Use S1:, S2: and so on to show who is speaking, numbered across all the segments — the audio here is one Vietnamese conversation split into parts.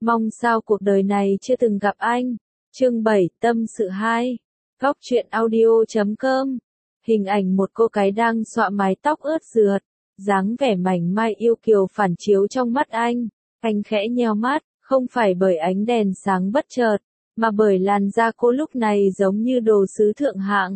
S1: Mong sao cuộc đời này chưa từng gặp anh. Chương 7, tâm sự 2. Góc truyện audio.com. Hình ảnh một cô gái đang xõa mái tóc ướt rượt, dáng vẻ mảnh mai yêu kiều phản chiếu trong mắt anh. Anh khẽ nheo mắt, không phải bởi ánh đèn sáng bất chợt, mà bởi làn da cô lúc này giống như đồ sứ thượng hạng.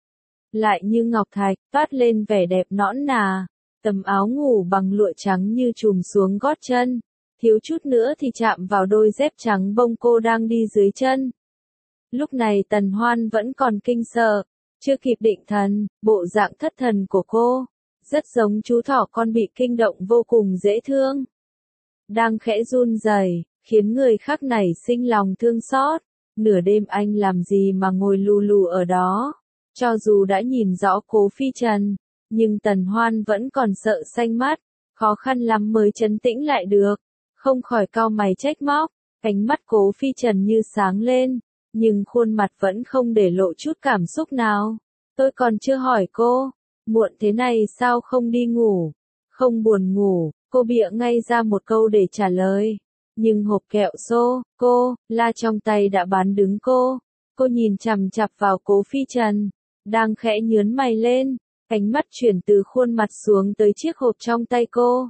S1: Lại như ngọc thạch, toát lên vẻ đẹp nõn nà. Tấm áo ngủ bằng lụa trắng như trùm xuống gót chân, thiếu chút nữa thì chạm vào đôi dép trắng bông cô đang đi dưới chân. Lúc này Tần Hoan vẫn còn kinh sợ, chưa kịp định thần, bộ dạng thất thần của cô rất giống chú thỏ con bị kinh động vô cùng dễ thương. Đang khẽ run rẩy, khiến người khác nảy sinh lòng thương xót. Nửa đêm anh làm gì mà ngồi lù lù ở đó? Cho dù đã nhìn rõ Cố Phi Trần, nhưng Tần Hoan vẫn còn sợ xanh mắt, khó khăn lắm mới trấn tĩnh lại được, không khỏi cau mày trách móc. Ánh mắt Cố Phi Trần như sáng lên, nhưng khuôn mặt vẫn không để lộ chút cảm xúc nào. Tôi còn chưa hỏi cô, muộn thế này sao không đi ngủ? Không buồn ngủ, cô bịa ngay ra một câu để trả lời. Nhưng hộp kẹo sô-cô-la trong tay đã bán đứng cô. Cô nhìn chằm chằm vào Cố Phi Trần, đang khẽ nhướng mày lên, ánh mắt chuyển từ khuôn mặt xuống tới chiếc hộp trong tay cô.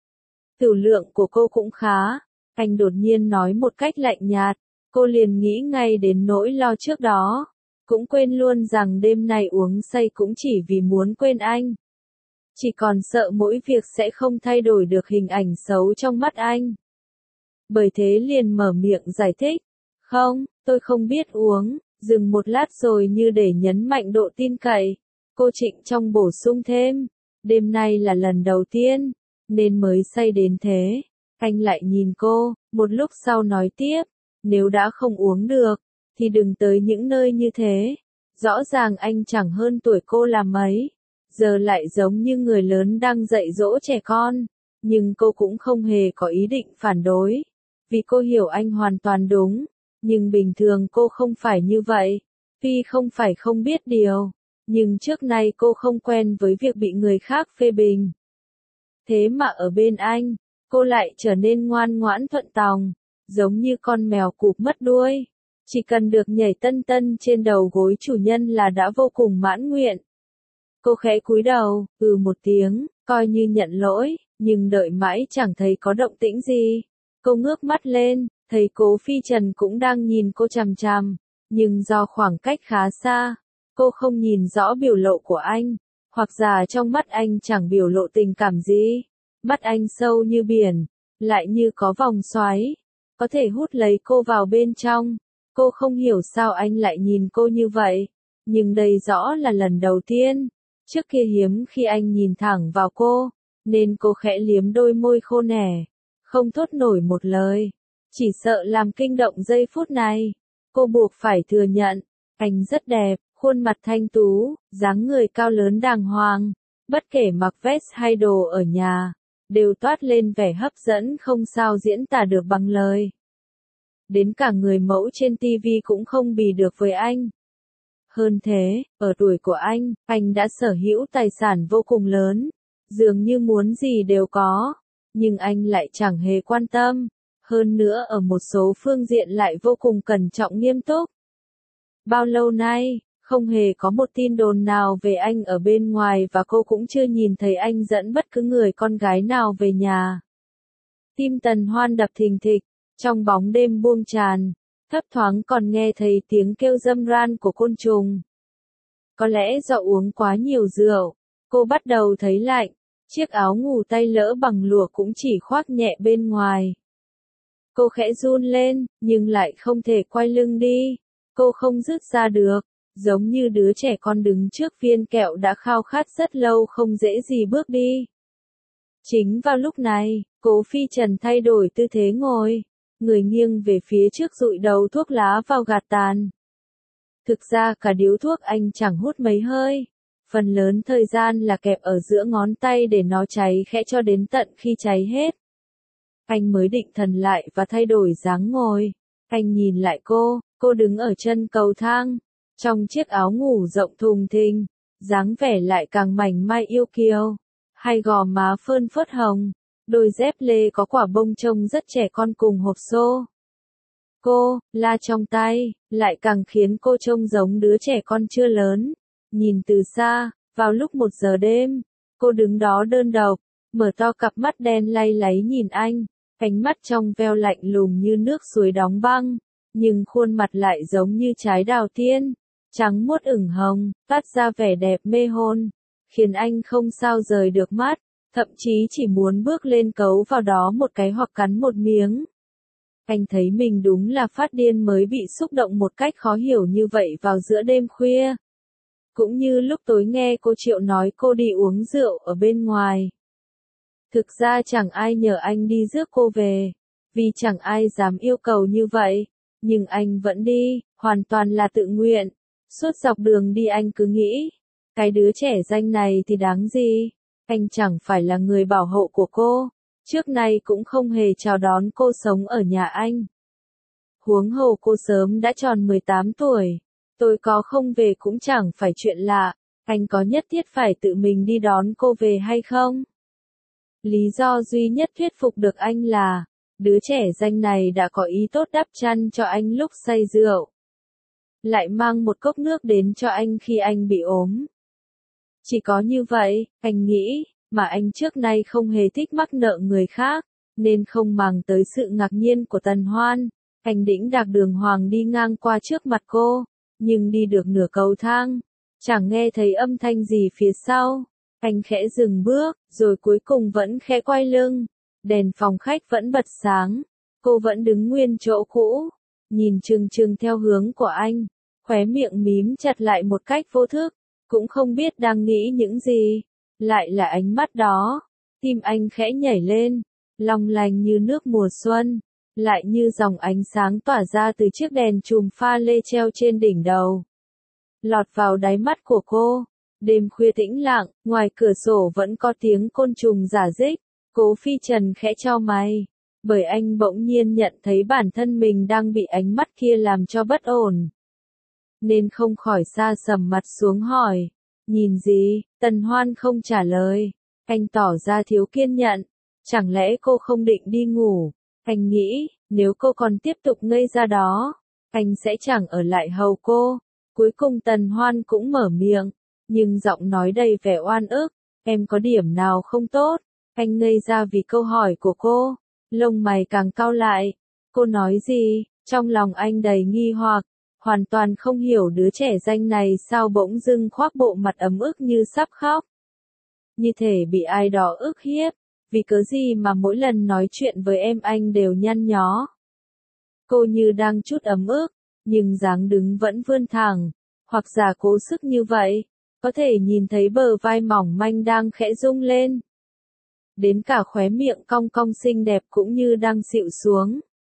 S1: Tiểu lượng của cô cũng khá, anh đột nhiên nói một cách lạnh nhạt, cô liền nghĩ ngay đến nỗi lo trước đó, cũng quên luôn rằng đêm nay uống say cũng chỉ vì muốn quên anh. Chỉ còn sợ mỗi việc sẽ không thay đổi được hình ảnh xấu trong mắt anh. Bởi thế liền mở miệng giải thích, không, tôi không biết uống, dừng một lát rồi như để nhấn mạnh độ tin cậy. Cô trịnh trọng bổ sung thêm, đêm nay là lần đầu tiên, nên mới say đến thế. Anh lại nhìn cô, một lúc sau nói tiếp, nếu đã không uống được, thì đừng tới những nơi như thế. Rõ ràng anh chẳng hơn tuổi cô là mấy, giờ lại giống như người lớn đang dạy dỗ trẻ con. Nhưng cô cũng không hề có ý định phản đối, vì cô hiểu anh hoàn toàn đúng. Nhưng bình thường cô không phải như vậy, tuy không phải không biết điều, nhưng trước nay cô không quen với việc bị người khác phê bình. Thế mà ở bên anh, cô lại trở nên ngoan ngoãn thuận tòng, giống như con mèo cụp mất đuôi. Chỉ cần được nhảy tân tân trên đầu gối chủ nhân là đã vô cùng mãn nguyện. Cô khẽ cúi đầu, một tiếng, coi như nhận lỗi, nhưng đợi mãi chẳng thấy có động tĩnh gì. Cô ngước mắt lên, thấy Cố Phi Trần cũng đang nhìn cô chằm chằm, nhưng do khoảng cách khá xa, cô không nhìn rõ biểu lộ của anh, hoặc giả trong mắt anh chẳng biểu lộ tình cảm gì. Mắt anh sâu như biển, lại như có vòng xoáy, có thể hút lấy cô vào bên trong. Cô không hiểu sao anh lại nhìn cô như vậy, nhưng đây rõ là lần đầu tiên. Trước kia hiếm khi anh nhìn thẳng vào cô, nên cô khẽ liếm đôi môi khô nẻ, không thốt nổi một lời. Chỉ sợ làm kinh động giây phút này, cô buộc phải thừa nhận, anh rất đẹp, khuôn mặt thanh tú, dáng người cao lớn đàng hoàng, bất kể mặc vest hay đồ ở nhà, đều toát lên vẻ hấp dẫn không sao diễn tả được bằng lời. Đến cả người mẫu trên TV cũng không bì được với anh. Hơn thế, ở tuổi của anh đã sở hữu tài sản vô cùng lớn, dường như muốn gì đều có, nhưng anh lại chẳng hề quan tâm. Hơn nữa ở một số phương diện lại vô cùng cẩn trọng nghiêm túc. Bao lâu nay, không hề có một tin đồn nào về anh ở bên ngoài và cô cũng chưa nhìn thấy anh dẫn bất cứ người con gái nào về nhà. Tim Tần Hoan đập thình thịch, trong bóng đêm buông tràn, thấp thoáng còn nghe thấy tiếng kêu râm ran của côn trùng. Có lẽ do uống quá nhiều rượu, cô bắt đầu thấy lạnh, chiếc áo ngủ tay lỡ bằng lụa cũng chỉ khoác nhẹ bên ngoài. Cô khẽ run lên, nhưng lại không thể quay lưng đi. Cô không dứt ra được, giống như đứa trẻ con đứng trước viên kẹo đã khao khát rất lâu không dễ gì bước đi. Chính vào lúc này, Cố Phi Trần thay đổi tư thế ngồi, người nghiêng về phía trước dụi đầu thuốc lá vào gạt tàn. Thực ra cả điếu thuốc anh chẳng hút mấy hơi, phần lớn thời gian là kẹp ở giữa ngón tay để nó cháy khẽ cho đến tận khi cháy hết. Anh mới định thần lại và thay đổi dáng ngồi. Anh nhìn lại cô đứng ở chân cầu thang, trong chiếc áo ngủ rộng thùng thình, dáng vẻ lại càng mảnh mai yêu kiều, hai gò má phơn phớt hồng, Đôi dép lê có quả bông trông rất trẻ con cùng hộp xô. Cô, la trong tay, lại càng khiến cô trông giống đứa trẻ con chưa lớn. Nhìn từ xa, vào lúc 1 giờ đêm, cô đứng đó đơn độc, mở to cặp mắt đen lay láy nhìn anh, ánh mắt trong veo lạnh lùng như nước suối đóng băng, nhưng khuôn mặt lại giống như trái đào tiên, trắng muốt ửng hồng, toát ra vẻ đẹp mê hồn, khiến anh không sao rời được mắt, thậm chí chỉ muốn bước lên cấu vào đó một cái hoặc cắn một miếng. Anh thấy mình đúng là phát điên mới bị xúc động một cách khó hiểu như vậy vào giữa đêm khuya. Cũng như lúc tối nghe cô Triệu nói cô đi uống rượu ở bên ngoài. Thực ra chẳng ai nhờ anh đi rước cô về, vì chẳng ai dám yêu cầu như vậy, nhưng anh vẫn đi, hoàn toàn là tự nguyện. Suốt dọc đường đi anh cứ nghĩ, cái đứa trẻ danh này thì đáng gì, anh chẳng phải là người bảo hộ của cô, trước nay cũng không hề chào đón cô sống ở nhà anh. Huống hồ cô sớm đã tròn 18 tuổi, tôi có không về cũng chẳng phải chuyện lạ, anh có nhất thiết phải tự mình đi đón cô về hay không? Lý do duy nhất thuyết phục được anh là, đứa trẻ danh này đã có ý tốt đắp chăn cho anh lúc say rượu. Lại mang một cốc nước đến cho anh khi anh bị ốm. Chỉ có như vậy, anh nghĩ, mà anh trước nay không hề thích mắc nợ người khác, nên không màng tới sự ngạc nhiên của Tần Hoan. Anh đĩnh đạc đường hoàng đi ngang qua trước mặt cô, nhưng đi được nửa cầu thang, chẳng nghe thấy âm thanh gì phía sau. Anh khẽ dừng bước, rồi cuối cùng vẫn khẽ quay lưng. Đèn phòng khách vẫn bật sáng, cô vẫn đứng nguyên chỗ cũ, nhìn chừng chừng theo hướng của anh, khóe miệng mím chặt lại một cách vô thức, cũng không biết đang nghĩ những gì. Lại là ánh mắt đó, tim anh khẽ nhảy lên, long lanh như nước mùa xuân, lại như dòng ánh sáng tỏa ra từ chiếc đèn chùm pha lê treo trên đỉnh đầu. Lọt vào đáy mắt của cô, đêm khuya tĩnh lặng, ngoài cửa sổ vẫn có tiếng côn trùng rả rích. Cố Phi Trần khẽ chau mày, bởi anh bỗng nhiên nhận thấy bản thân mình đang bị ánh mắt kia làm cho bất ổn. Nên không khỏi sa sầm mặt xuống hỏi, nhìn gì? Tần Hoan không trả lời, anh tỏ ra thiếu kiên nhẫn, chẳng lẽ cô không định đi ngủ? Anh nghĩ, nếu cô còn tiếp tục ngây ra đó, anh sẽ chẳng ở lại hầu cô. Cuối cùng Tần Hoan cũng mở miệng, nhưng giọng nói đầy vẻ oan ức, em có điểm nào không tốt? Anh ngây ra vì câu hỏi của cô, lông mày càng cau lại. Cô nói gì? Trong lòng anh đầy nghi hoặc, hoàn toàn không hiểu đứa trẻ danh này sao bỗng dưng khoác bộ mặt ấm ức như sắp khóc. Như thể bị ai đó ức hiếp, vì cớ gì mà mỗi lần nói chuyện với em anh đều nhăn nhó. Cô như đang chút ấm ức, nhưng dáng đứng vẫn vươn thẳng, hoặc giả cố sức như vậy, có thể nhìn thấy bờ vai mỏng manh đang khẽ rung lên. Đến cả khóe miệng cong cong xinh đẹp cũng như đang xịu xuống.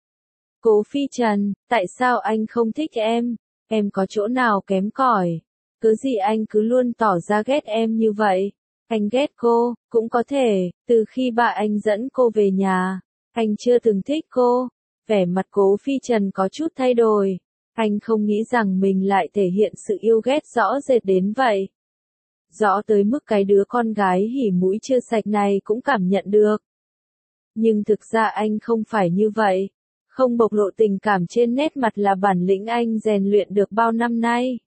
S1: Cố Phi Trần, tại sao anh không thích em? Em có chỗ nào kém cỏi? Cớ gì anh cứ luôn tỏ ra ghét em như vậy? Anh ghét cô, cũng có thể, từ khi bà anh dẫn cô về nhà, anh chưa từng thích cô. Vẻ mặt Cố Phi Trần có chút thay đổi. Anh không nghĩ rằng mình lại thể hiện sự yêu ghét rõ rệt đến vậy. Rõ tới mức cái đứa con gái hỉ mũi chưa sạch này cũng cảm nhận được. Nhưng thực ra anh không phải như vậy. Không bộc lộ tình cảm trên nét mặt là bản lĩnh anh rèn luyện được bao năm nay.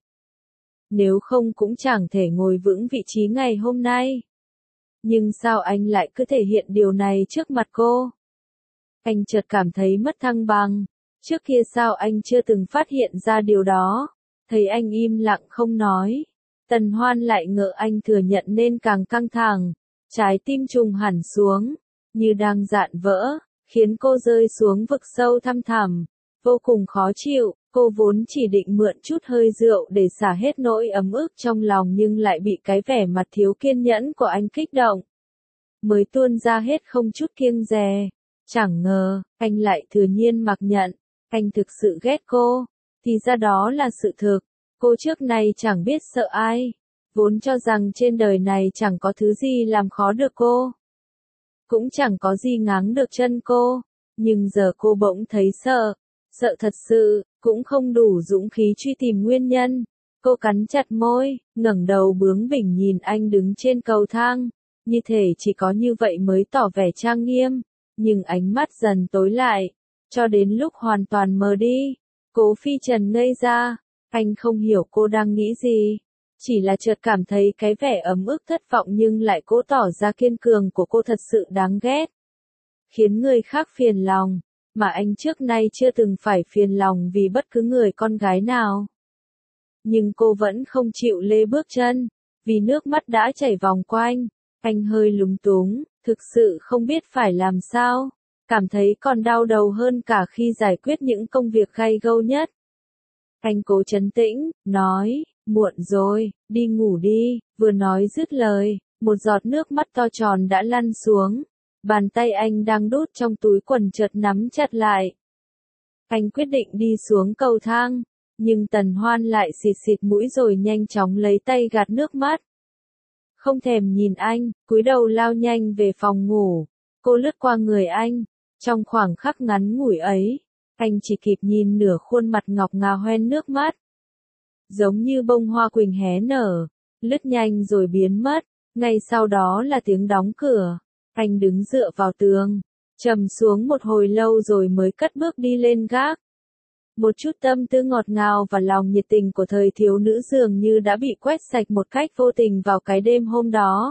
S1: Nếu không cũng chẳng thể ngồi vững vị trí ngày hôm nay. Nhưng sao anh lại cứ thể hiện điều này trước mặt cô? Anh chợt cảm thấy mất thăng bằng. Trước kia sao anh chưa từng phát hiện ra điều đó? Thấy anh im lặng không nói. Tần Hoan lại ngỡ anh thừa nhận nên càng căng thẳng. Trái tim trùng hẳn xuống, như đang dạn vỡ, khiến cô rơi xuống vực sâu thăm thẳm. Vô cùng khó chịu, cô vốn chỉ định mượn chút hơi rượu để xả hết nỗi ấm ức trong lòng nhưng lại bị cái vẻ mặt thiếu kiên nhẫn của anh kích động. Mới tuôn ra hết không chút kiêng dè. Chẳng ngờ, anh lại thừa nhiên mặc nhận. Anh thực sự ghét cô. Thì ra đó là sự thực. Cô trước nay chẳng biết sợ ai. Vốn cho rằng trên đời này chẳng có thứ gì làm khó được cô. Cũng chẳng có gì ngáng được chân cô. Nhưng giờ cô bỗng thấy sợ. Sợ thật sự, cũng không đủ dũng khí truy tìm nguyên nhân. Cô cắn chặt môi, ngẩng đầu bướng bỉnh nhìn anh đứng trên cầu thang. như thể chỉ có như vậy mới tỏ vẻ trang nghiêm, nhưng ánh mắt dần tối lại, cho đến lúc hoàn toàn mờ đi. Cố Phi Trần ngây ra, anh không hiểu cô đang nghĩ gì, chỉ là chợt cảm thấy cái vẻ ấm ức thất vọng nhưng lại cố tỏ ra kiên cường của cô thật sự đáng ghét, khiến người khác phiền lòng, mà anh trước nay chưa từng phải phiền lòng vì bất cứ người con gái nào. Nhưng cô vẫn không chịu lê bước chân, vì nước mắt đã chảy vòng quanh, anh hơi lúng túng, thực sự không biết phải làm sao, cảm thấy còn đau đầu hơn cả khi giải quyết những công việc gay gâu nhất. Anh cố trấn tĩnh, nói, muộn rồi, đi ngủ đi, vừa nói dứt lời, một giọt nước mắt to tròn đã lăn xuống, bàn tay anh đang đút trong túi quần chợt nắm chặt lại. Anh quyết định đi xuống cầu thang, nhưng Tần Hoan lại xịt xịt mũi rồi nhanh chóng lấy tay gạt nước mắt. Không thèm nhìn anh, cúi đầu lao nhanh về phòng ngủ, cô lướt qua người anh, trong khoảng khắc ngắn ngủi ấy, anh chỉ kịp nhìn nửa khuôn mặt ngọc ngà hoen nước mắt. Giống như bông hoa quỳnh hé nở, lướt nhanh rồi biến mất, ngay sau đó là tiếng đóng cửa, anh đứng dựa vào tường, trầm xuống một hồi lâu rồi mới cất bước đi lên gác. Một chút tâm tư ngọt ngào và lòng nhiệt tình của thời thiếu nữ dường như đã bị quét sạch một cách vô tình vào cái đêm hôm đó.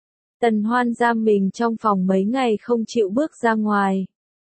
S1: Tần Hoan giam mình trong phòng mấy ngày không chịu bước ra ngoài.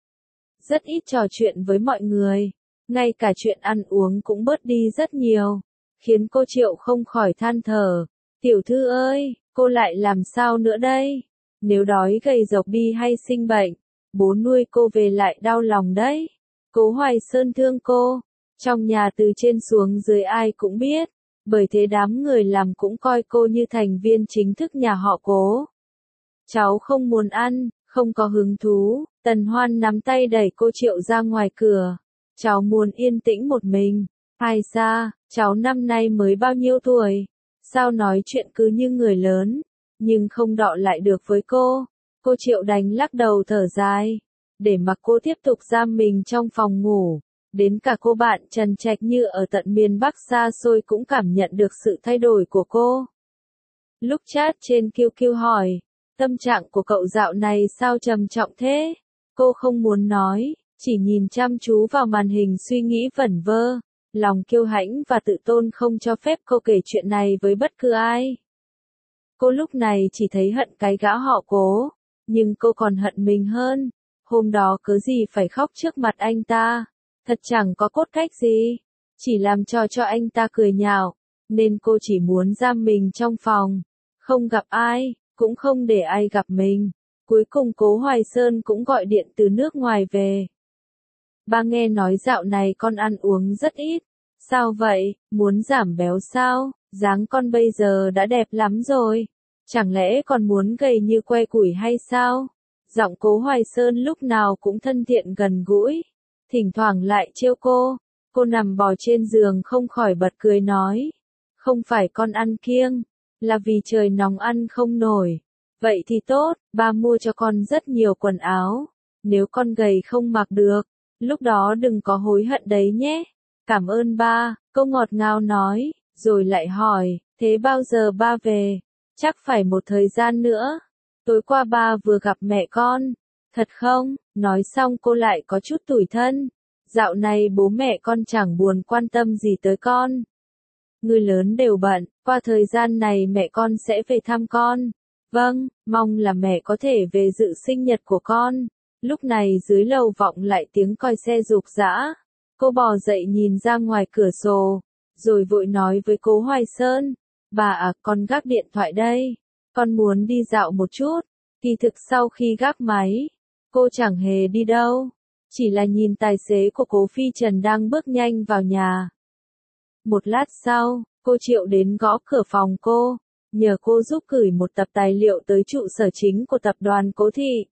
S1: Rất ít trò chuyện với mọi người, ngay cả chuyện ăn uống cũng bớt đi rất nhiều, khiến cô Triệu không khỏi than thở. Tiểu thư ơi, cô lại làm sao nữa đây? Nếu đói gầy rộc đi hay sinh bệnh, bố nuôi cô về lại đau lòng đấy. Cố Hoài Sơn thương cô, trong nhà từ trên xuống dưới ai cũng biết, bởi thế đám người làm cũng coi cô như thành viên chính thức nhà họ Cố. Cháu không muốn ăn, không có hứng thú, Tần Hoan nắm tay đẩy cô Triệu ra ngoài cửa. Cháu muốn yên tĩnh một mình. Ai ra, cháu năm nay mới bao nhiêu tuổi, sao nói chuyện cứ như người lớn, nhưng không đọ lại được với cô. Cô Triệu đành lắc đầu thở dài, để mặc cô tiếp tục giam mình trong phòng ngủ. Đến cả cô bạn Trần Trạch Như ở tận miền Bắc xa xôi cũng cảm nhận được sự thay đổi của cô. Lúc chat trên QQ hỏi, tâm trạng của cậu dạo này sao trầm trọng thế? Cô không muốn nói, chỉ nhìn chăm chú vào màn hình suy nghĩ vẩn vơ. Lòng kiêu hãnh và tự tôn không cho phép cô kể chuyện này với bất cứ ai. Cô lúc này chỉ thấy hận cái gã họ Cố, nhưng cô còn hận mình hơn. Hôm đó cớ gì phải khóc trước mặt anh ta, thật chẳng có cốt cách gì, chỉ làm cho anh ta cười nhạo, nên cô chỉ muốn giam mình trong phòng, không gặp ai, cũng không để ai gặp mình. Cuối cùng Cố Hoài Sơn cũng gọi điện từ nước ngoài về. Ba nghe nói dạo này con ăn uống rất ít. Sao vậy, muốn giảm béo sao? Dáng con bây giờ đã đẹp lắm rồi. Chẳng lẽ còn muốn gầy như que củi hay sao? Giọng Cố Hoài Sơn lúc nào cũng thân thiện gần gũi. Thỉnh thoảng lại trêu cô. Cô nằm bò trên giường không khỏi bật cười nói. Không phải con ăn kiêng, là vì trời nóng ăn không nổi. Vậy thì tốt, ba mua cho con rất nhiều quần áo. Nếu con gầy không mặc được, lúc đó đừng có hối hận đấy nhé. Cảm ơn ba, cô ngọt ngào nói, rồi lại hỏi, thế bao giờ ba về? Chắc phải một thời gian nữa. Tối qua ba vừa gặp mẹ con. Thật không? Nói xong cô lại có chút tủi thân. Dạo này bố mẹ con chẳng buồn quan tâm gì tới con. Người lớn đều bận, qua thời gian này mẹ con sẽ về thăm con. Vâng, mong là mẹ có thể về dự sinh nhật của con. Lúc này dưới lầu vọng lại tiếng còi xe rục rã. Cô bò dậy nhìn ra ngoài cửa sổ, rồi vội nói với Cố Hoài Sơn, bà à, con gác điện thoại đây, con muốn đi dạo một chút. Kỳ thực sau khi gác máy, cô chẳng hề đi đâu, chỉ là nhìn tài xế của Cố Phi Trần đang bước nhanh vào nhà. Một lát sau, cô Triệu đến gõ cửa phòng cô, nhờ cô giúp gửi một tập tài liệu tới trụ sở chính của tập đoàn Cố Thị.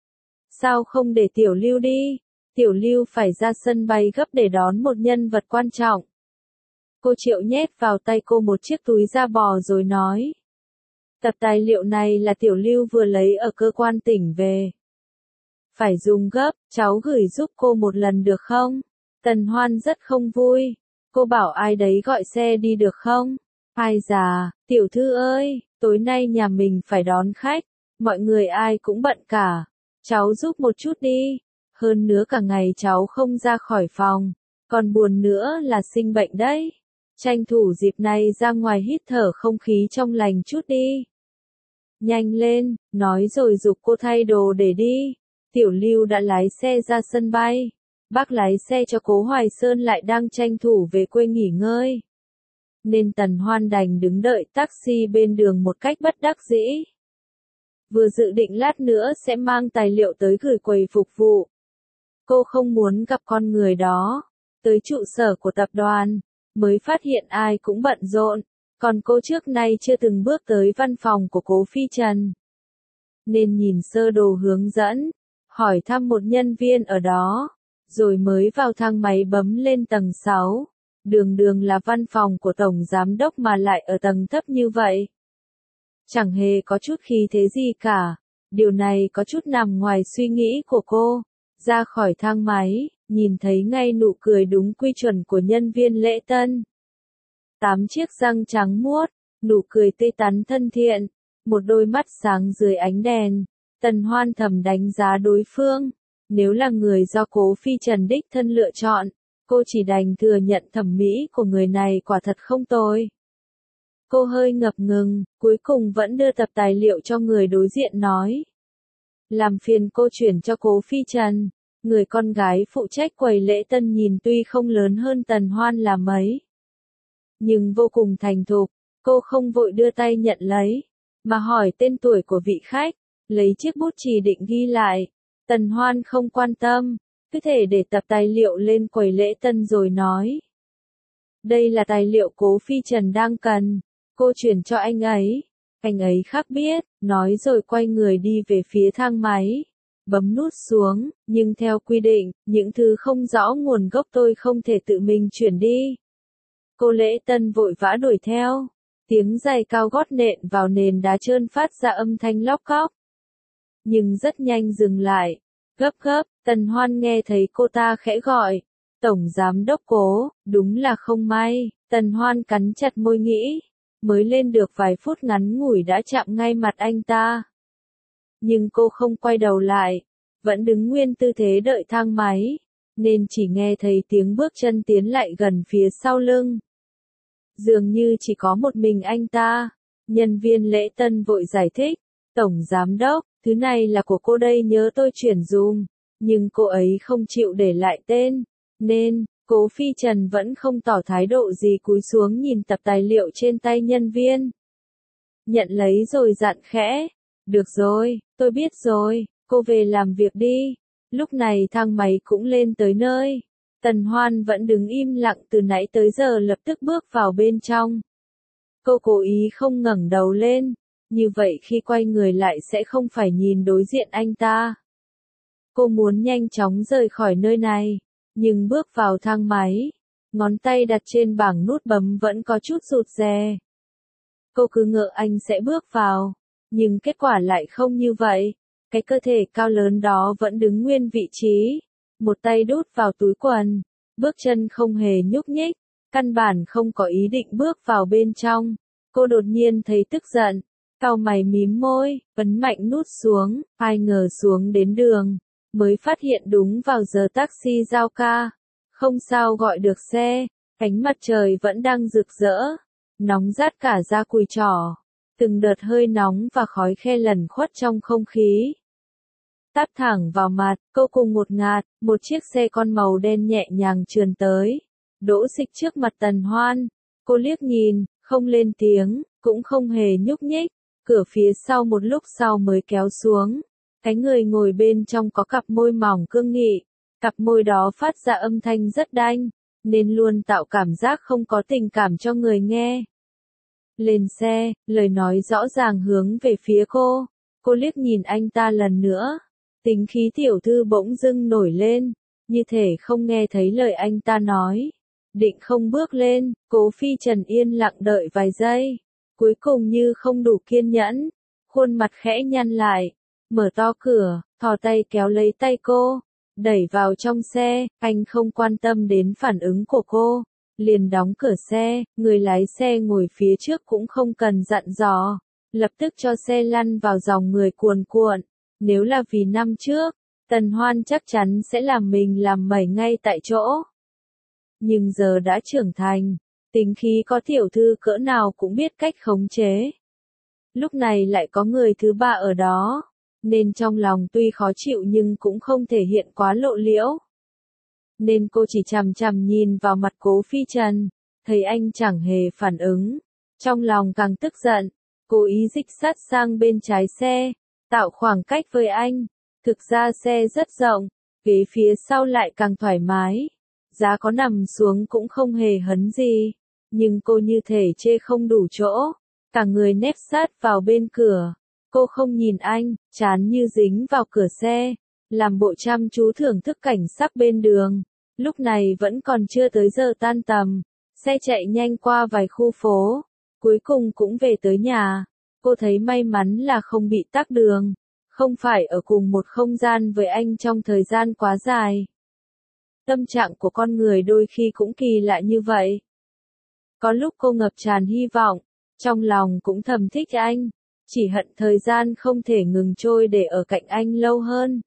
S1: Sao không để Tiểu Lưu đi? Tiểu Lưu phải ra sân bay gấp để đón một nhân vật quan trọng. Cô Triệu nhét vào tay cô một chiếc túi da bò rồi nói. Tập tài liệu này là Tiểu Lưu vừa lấy ở cơ quan tỉnh về. Phải dùng gấp, cháu gửi giúp cô một lần được không? Tần Hoan rất không vui. Cô bảo ai đấy gọi xe đi được không? Ai già, tiểu thư ơi, tối nay nhà mình phải đón khách. Mọi người ai cũng bận cả. Cháu giúp một chút đi. Hơn nữa cả ngày cháu không ra khỏi phòng. Còn buồn nữa là sinh bệnh đấy. Tranh thủ dịp này ra ngoài hít thở không khí trong lành chút đi. Nhanh lên, nói rồi giục cô thay đồ để đi. Tiểu Lưu đã lái xe ra sân bay. Bác lái xe cho Cố Hoài Sơn lại đang tranh thủ về quê nghỉ ngơi. Nên Tần Hoan đành đứng đợi taxi bên đường một cách bất đắc dĩ. Vừa dự định lát nữa sẽ mang tài liệu tới gửi quầy phục vụ. Cô không muốn gặp con người đó. Tới trụ sở của tập đoàn, mới phát hiện ai cũng bận rộn. Còn cô trước nay chưa từng bước tới văn phòng của Cố Phi Trần. Nên nhìn sơ đồ hướng dẫn, hỏi thăm một nhân viên ở đó, rồi mới vào thang máy bấm lên tầng 6. Đường đường là văn phòng của Tổng Giám Đốc mà lại ở tầng thấp như vậy. Chẳng hề có chút khí thế gì cả. Điều này có chút nằm ngoài suy nghĩ của cô. Ra khỏi thang máy, nhìn thấy ngay nụ cười đúng quy chuẩn của nhân viên lễ tân. 8 chiếc răng trắng muốt, nụ cười tươi tắn thân thiện, một đôi mắt sáng dưới ánh đèn. Tần Hoan thầm đánh giá đối phương. Nếu là người do Cố Phi Trần đích thân lựa chọn, cô chỉ đành thừa nhận thẩm mỹ của người này quả thật không tồi. Cô hơi ngập ngừng, cuối cùng vẫn đưa tập tài liệu cho người đối diện nói. Làm phiền cô chuyển cho Cố Phi Trần. Người con gái phụ trách quầy lễ tân nhìn tuy không lớn hơn Tần Hoan là mấy, nhưng vô cùng thành thục. Cô không vội đưa tay nhận lấy, mà hỏi tên tuổi của vị khách, lấy chiếc bút chì định ghi lại. Tần Hoan không quan tâm, cứ thể để tập tài liệu lên quầy lễ tân rồi nói. Đây là tài liệu Cố Phi Trần đang cần, cô chuyển cho anh ấy. Anh ấy khác biết, nói rồi quay người đi về phía thang máy. Bấm nút xuống, nhưng theo quy định, những thứ không rõ nguồn gốc tôi không thể tự mình chuyển đi. Cô lễ tân vội vã đuổi theo. Tiếng giày cao gót nện vào nền đá trơn phát ra âm thanh lóc cóc. Nhưng rất nhanh dừng lại. Gấp gấp, Tần Hoan nghe thấy cô ta khẽ gọi. Tổng Giám Đốc Cố, đúng là không may. Tần Hoan cắn chặt môi nghĩ. Mới lên được vài phút ngắn ngủi đã chạm ngay mặt anh ta. Nhưng cô không quay đầu lại. Vẫn đứng nguyên tư thế đợi thang máy. Nên chỉ nghe thấy tiếng bước chân tiến lại gần phía sau lưng. Dường như chỉ có một mình anh ta. Nhân viên lễ tân vội giải thích. Tổng Giám Đốc, thứ này là của cô đây nhớ tôi chuyển dùm. Nhưng cô ấy không chịu để lại tên. Nên, Cố Phi Trần vẫn không tỏ thái độ gì cúi xuống nhìn tập tài liệu trên tay nhân viên. Nhận lấy rồi dặn khẽ. Được rồi, tôi biết rồi, cô về làm việc đi. Lúc này thang máy cũng lên tới nơi. Tần Hoan vẫn đứng im lặng từ nãy tới giờ lập tức bước vào bên trong. Cô cố ý không ngẩng đầu lên. Như vậy khi quay người lại sẽ không phải nhìn đối diện anh ta. Cô muốn nhanh chóng rời khỏi nơi này. Nhưng bước vào thang máy, ngón tay đặt trên bảng nút bấm vẫn có chút rụt rè. Cô cứ ngỡ anh sẽ bước vào, nhưng kết quả lại không như vậy. Cái cơ thể cao lớn đó vẫn đứng nguyên vị trí, một tay đút vào túi quần, bước chân không hề nhúc nhích, căn bản không có ý định bước vào bên trong. Cô đột nhiên thấy tức giận, cau mày mím môi, ấn mạnh nút xuống, ai ngờ xuống đến đường. Mới phát hiện đúng vào giờ taxi giao ca. Không sao gọi được xe. Ánh mặt trời vẫn đang rực rỡ. Nóng rát cả da cùi chỏ. Từng đợt hơi nóng và khói khe lẩn khuất trong không khí. Tát thẳng vào mặt, cô cùng một ngạt, một chiếc xe con màu đen nhẹ nhàng trườn tới. Đỗ xịch trước mặt Tần Hoan. Cô liếc nhìn, không lên tiếng, cũng không hề nhúc nhích. Cửa phía sau một lúc sau mới kéo xuống. Cái người ngồi bên trong có cặp môi mỏng cương nghị, cặp môi đó phát ra âm thanh rất đanh, nên luôn tạo cảm giác không có tình cảm cho người nghe. Lên xe, lời nói rõ ràng hướng về phía cô. Cô liếc nhìn anh ta lần nữa. Tính khí tiểu thư bỗng dưng nổi lên, như thể không nghe thấy lời anh ta nói. Định không bước lên, Cố Phi Trần yên lặng đợi vài giây. Cuối cùng như không đủ kiên nhẫn, khuôn mặt khẽ nhăn lại. Mở to cửa, thò tay kéo lấy tay cô, đẩy vào trong xe. Anh không quan tâm đến phản ứng của cô, liền đóng cửa xe. Người lái xe ngồi phía trước cũng không cần dặn dò, lập tức cho xe lăn vào dòng người cuồn cuộn. Nếu là vì năm trước, Tần Hoan chắc chắn sẽ làm mình làm mẩy ngay tại chỗ. Nhưng giờ đã trưởng thành, tính khí có tiểu thư cỡ nào cũng biết cách khống chế. Lúc này lại có người thứ ba ở đó, nên trong lòng tuy khó chịu nhưng cũng không thể hiện quá lộ liễu. Nên cô chỉ chằm chằm nhìn vào mặt Cố Phi Trần, thấy anh chẳng hề phản ứng. Trong lòng càng tức giận, cố ý dịch sát sang bên trái xe, tạo khoảng cách với anh. Thực ra xe rất rộng, ghế phía sau lại càng thoải mái. Giá có nằm xuống cũng không hề hấn gì. Nhưng cô như thể chê không đủ chỗ, cả người nép sát vào bên cửa. Cô không nhìn anh, trán như dính vào cửa xe, làm bộ chăm chú thưởng thức cảnh sắc bên đường. Lúc này vẫn còn chưa tới giờ tan tầm, xe chạy nhanh qua vài khu phố, cuối cùng cũng về tới nhà. Cô thấy may mắn là không bị tắc đường, không phải ở cùng một không gian với anh trong thời gian quá dài. Tâm trạng của con người đôi khi cũng kỳ lạ như vậy. Có lúc cô ngập tràn hy vọng, trong lòng cũng thầm thích anh, chỉ hận thời gian không thể ngừng trôi để ở cạnh anh lâu hơn.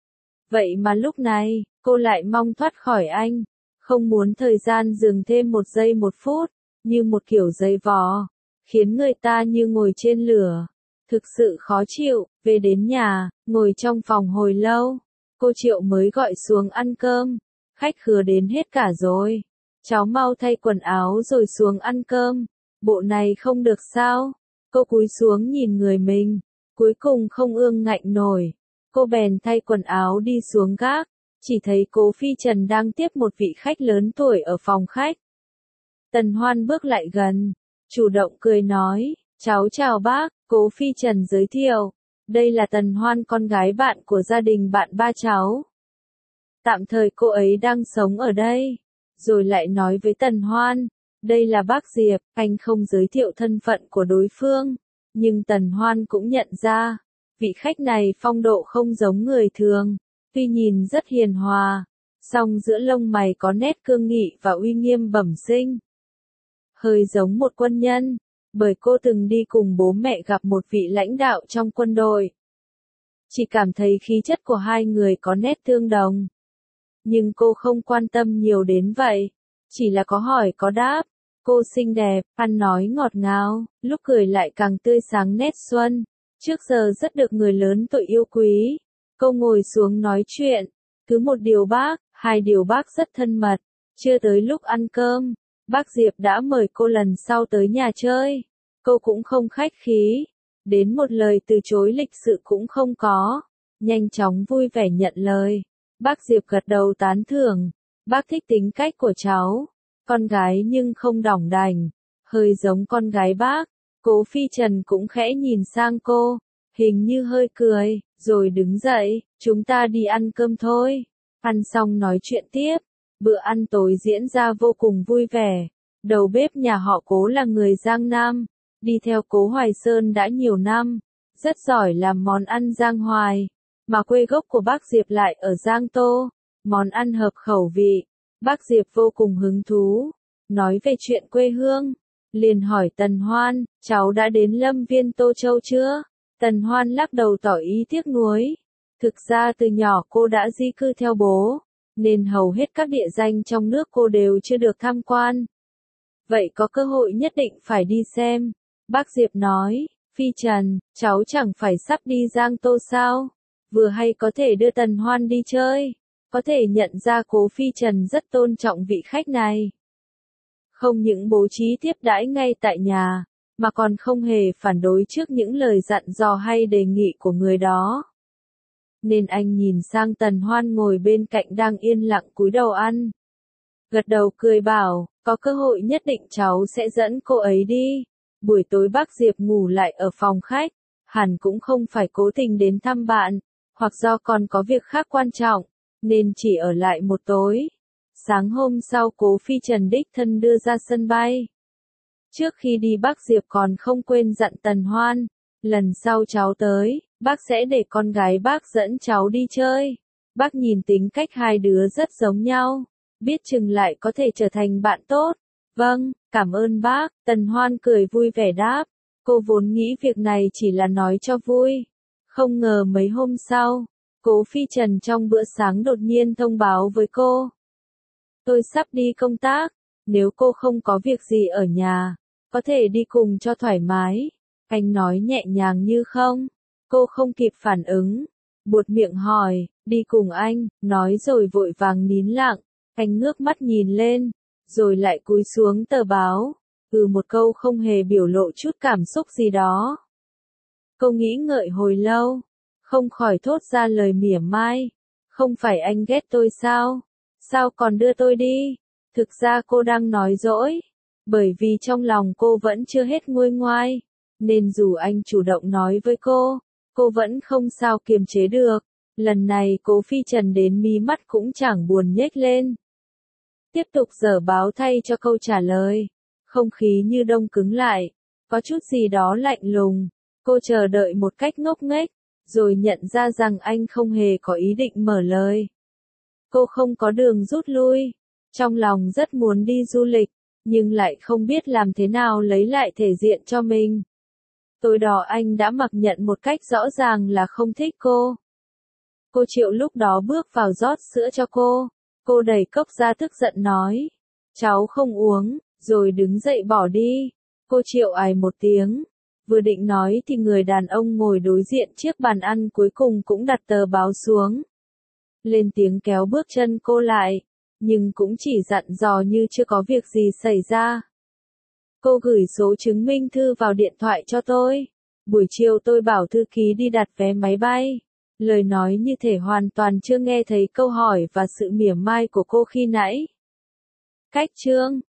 S1: Vậy mà lúc này, cô lại mong thoát khỏi anh, không muốn thời gian dừng thêm một giây một phút, như một kiểu giày vò, khiến người ta như ngồi trên lửa. Thực sự khó chịu, về đến nhà, ngồi trong phòng hồi lâu, cô Triệu mới gọi xuống ăn cơm, khách khứa đến hết cả rồi. Cháu mau thay quần áo rồi xuống ăn cơm, bộ này không được sao? Cô cúi xuống nhìn người mình, cuối cùng không ương ngạnh nổi. Cô bèn thay quần áo đi xuống gác, chỉ thấy Cố Phi Trần đang tiếp một vị khách lớn tuổi ở phòng khách. Tần Hoan bước lại gần, chủ động cười nói, cháu chào bác. Cố Phi Trần giới thiệu, đây là Tần Hoan, con gái bạn của gia đình bạn ba cháu. Tạm thời cô ấy đang sống ở đây. Rồi lại nói với Tần Hoan, đây là bác Diệp. Anh không giới thiệu thân phận của đối phương, nhưng Tần Hoan cũng nhận ra, vị khách này phong độ không giống người thường, tuy nhìn rất hiền hòa, song giữa lông mày có nét cương nghị và uy nghiêm bẩm sinh. Hơi giống một quân nhân, bởi cô từng đi cùng bố mẹ gặp một vị lãnh đạo trong quân đội. Chỉ cảm thấy khí chất của hai người có nét tương đồng. Nhưng cô không quan tâm nhiều đến vậy, chỉ là có hỏi có đáp. Cô xinh đẹp, ăn nói ngọt ngào, lúc cười lại càng tươi sáng nét xuân. Trước giờ rất được người lớn tuổi yêu quý. Cô ngồi xuống nói chuyện, cứ một điều bác, hai điều bác rất thân mật. Chưa tới lúc ăn cơm, bác Diệp đã mời cô lần sau tới nhà chơi. Cô cũng không khách khí, đến một lời từ chối lịch sự cũng không có, nhanh chóng vui vẻ nhận lời. Bác Diệp gật đầu tán thưởng, bác thích tính cách của cháu, con gái nhưng không đỏng đành, hơi giống con gái bác. Cố Phi Trần cũng khẽ nhìn sang cô, hình như hơi cười, rồi đứng dậy, chúng ta đi ăn cơm thôi. Ăn xong nói chuyện tiếp, bữa ăn tối diễn ra vô cùng vui vẻ. Đầu bếp nhà họ Cố là người Giang Nam, đi theo Cố Hoài Sơn đã nhiều năm, rất giỏi làm món ăn Giang Hoài. Mà quê gốc của bác Diệp lại ở Giang Tô, món ăn hợp khẩu vị. Bác Diệp vô cùng hứng thú, nói về chuyện quê hương, liền hỏi Tần Hoan, cháu đã đến Lâm Viên Tô Châu chưa? Tần Hoan lắc đầu tỏ ý tiếc nuối. Thực ra từ nhỏ cô đã di cư theo bố, nên hầu hết các địa danh trong nước cô đều chưa được tham quan. Vậy có cơ hội nhất định phải đi xem. Bác Diệp nói, Phi Trần, cháu chẳng phải sắp đi Giang Tô sao? Vừa hay có thể đưa Tần Hoan đi chơi. Có thể nhận ra Cố Phi Trần rất tôn trọng vị khách này. Không những bố trí tiếp đãi ngay tại nhà, mà còn không hề phản đối trước những lời dặn dò hay đề nghị của người đó. Nên anh nhìn sang Tần Hoan ngồi bên cạnh đang yên lặng cúi đầu ăn. Gật đầu cười bảo, có cơ hội nhất định cháu sẽ dẫn cô ấy đi. Buổi tối bác Diệp ngủ lại ở phòng khách, hẳn cũng không phải cố tình đến thăm bạn, hoặc do còn có việc khác quan trọng, nên chỉ ở lại một tối. Sáng hôm sau Cố Phi Trần đích thân đưa ra sân bay. Trước khi đi bác Diệp còn không quên dặn Tần Hoan, lần sau cháu tới, bác sẽ để con gái bác dẫn cháu đi chơi. Bác nhìn tính cách hai đứa rất giống nhau, biết chừng lại có thể trở thành bạn tốt. Vâng, cảm ơn bác. Tần Hoan cười vui vẻ đáp. Cô vốn nghĩ việc này chỉ là nói cho vui. Không ngờ mấy hôm sau, Cố Phi Trần trong bữa sáng đột nhiên thông báo với cô. Tôi sắp đi công tác, nếu cô không có việc gì ở nhà, có thể đi cùng cho thoải mái. Anh nói nhẹ nhàng như không. Cô không kịp phản ứng, buột miệng hỏi, đi cùng anh, nói rồi vội vàng nín lặng. Anh ngước mắt nhìn lên, rồi lại cúi xuống tờ báo. Một câu không hề biểu lộ chút cảm xúc gì đó. Cô nghĩ ngợi hồi lâu, không khỏi thốt ra lời mỉa mai. Không phải anh ghét tôi sao? Sao còn đưa tôi đi? Thực ra cô đang nói dỗi, bởi vì trong lòng cô vẫn chưa hết nguôi ngoai, nên dù anh chủ động nói với cô vẫn không sao kiềm chế được. Lần này Cố Phi Trần đến mí mắt cũng chẳng buồn nhếch lên. Tiếp tục dở báo thay cho câu trả lời. Không khí như đông cứng lại, có chút gì đó lạnh lùng. Cô chờ đợi một cách ngốc nghếch, rồi nhận ra rằng anh không hề có ý định mở lời. Cô không có đường rút lui, trong lòng rất muốn đi du lịch, nhưng lại không biết làm thế nào lấy lại thể diện cho mình. Tối đó anh đã mặc nhận một cách rõ ràng là không thích cô. Cô Triệu lúc đó bước vào rót sữa cho cô. Cô đẩy cốc ra tức giận nói, cháu không uống, rồi đứng dậy bỏ đi. Cô Triệu ải một tiếng, vừa định nói thì người đàn ông ngồi đối diện chiếc bàn ăn cuối cùng cũng đặt tờ báo xuống. Lên tiếng kéo bước chân cô lại, nhưng cũng chỉ dặn dò như chưa có việc gì xảy ra. Cô gửi số chứng minh thư vào điện thoại cho tôi. Buổi chiều tôi bảo thư ký đi đặt vé máy bay. Lời nói như thể hoàn toàn chưa nghe thấy câu hỏi và sự mỉa mai của cô khi nãy. Cách chương